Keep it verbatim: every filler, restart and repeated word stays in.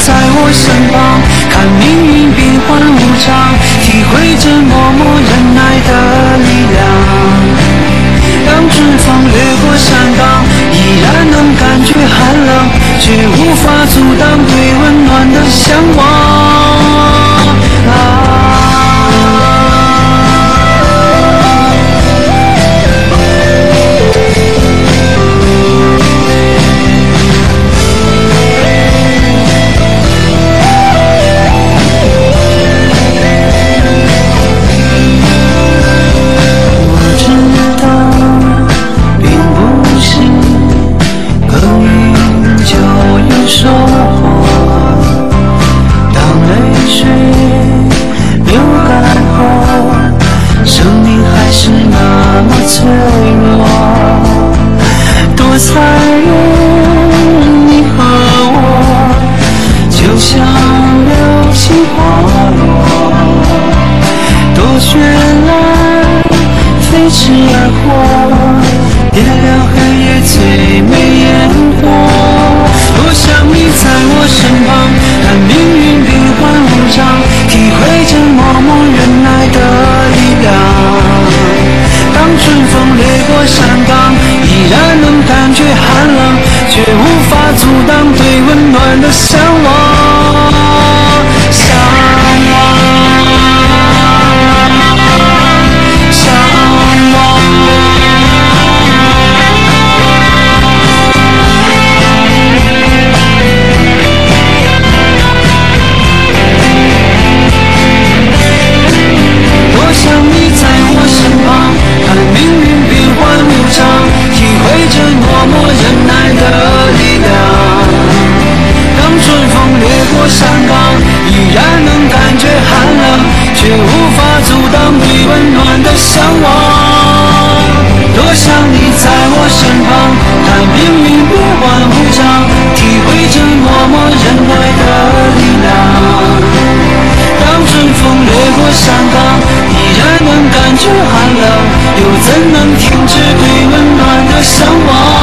在我身旁，看命运变幻无常，体会着默默忍耐的力量。当春风掠过山岗，依然能感觉寒冷，却无法阻挡对温暖的向往。啊收获，当泪水流干后，生命还是那么脆弱。多残忍，你和我就像流星滑落，多绚烂，飞驰而过，点亮黑夜最美烟火。多想你在我身旁，看命运变幻无常，体会着默默忍耐的力量。当春风掠过山岗，依然能感觉寒冷，却无法阻挡对温暖的向往。向往，向往。想你在我身旁，看命运变幻无常，体会着默默忍耐的力量。当春风掠过山岗，依然能感觉寒冷，却无法阻挡对温暖的向往。多想你在我身旁，看命运变幻无常，体会着默默忍耐的力量。当春风掠过山岗，依然能感觉寒冷，又怎能停止对温暖的向往？